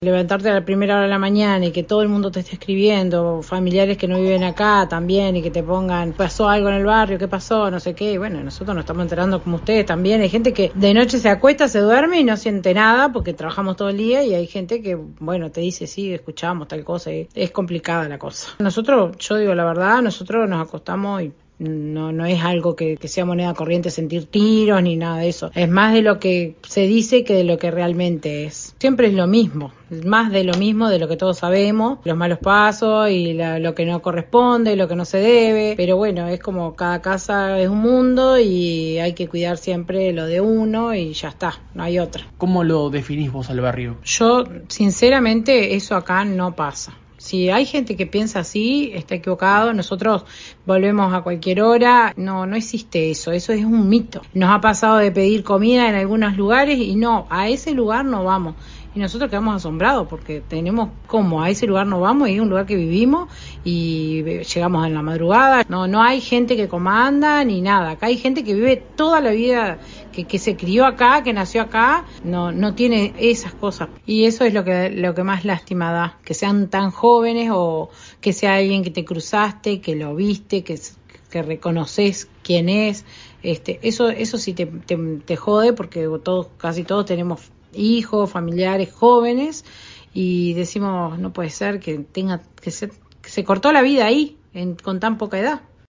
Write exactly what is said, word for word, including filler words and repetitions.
Levantarte a la primera hora de la mañana y que todo el mundo te esté escribiendo, familiares que no viven acá también, y que te pongan, pasó algo en el barrio, qué pasó, no sé qué, y bueno, nosotros nos estamos enterando como ustedes también. Hay gente que de noche se acuesta, se duerme y no siente nada porque trabajamos todo el día, y hay gente que, bueno, te dice, sí, escuchamos tal cosa, y es complicada la cosa. Nosotros, yo digo la verdad, nosotros nos acostamos y No, no es algo que, que sea moneda corriente sentir tiros ni nada de eso. Es más de lo que se dice que de lo que realmente es. Siempre es lo mismo, más de lo mismo de lo que todos sabemos, los malos pasos y la, lo que no corresponde, lo que no se debe. Pero bueno, es como cada casa es un mundo y hay que cuidar siempre lo de uno y ya está, no hay otra. ¿Cómo lo definís vos al barrio? Yo, sinceramente, eso acá no pasa. Si hay gente que piensa así, está equivocado. Nosotros volvemos a cualquier hora. No, no existe eso. Eso es un mito. Nos ha pasado de pedir comida en algunos lugares y no, a ese lugar no vamos. Y nosotros quedamos asombrados porque tenemos como a ese lugar no vamos, y es un lugar que vivimos y llegamos en la madrugada. No, no hay gente que comanda ni nada. Acá hay gente que vive toda la vida, que, que se crió acá, que nació acá, no, no tiene esas cosas. Y eso es lo que, lo que más lástima da, que sean tan jóvenes o que sea alguien que te cruzaste, que lo viste, que, que reconoces quién es. Este, eso, eso sí te, te, te jode porque todos, casi todos tenemos hijos, familiares jóvenes, y decimos, no puede ser que tenga que ser, que se cortó la vida ahí en, con tan poca edad.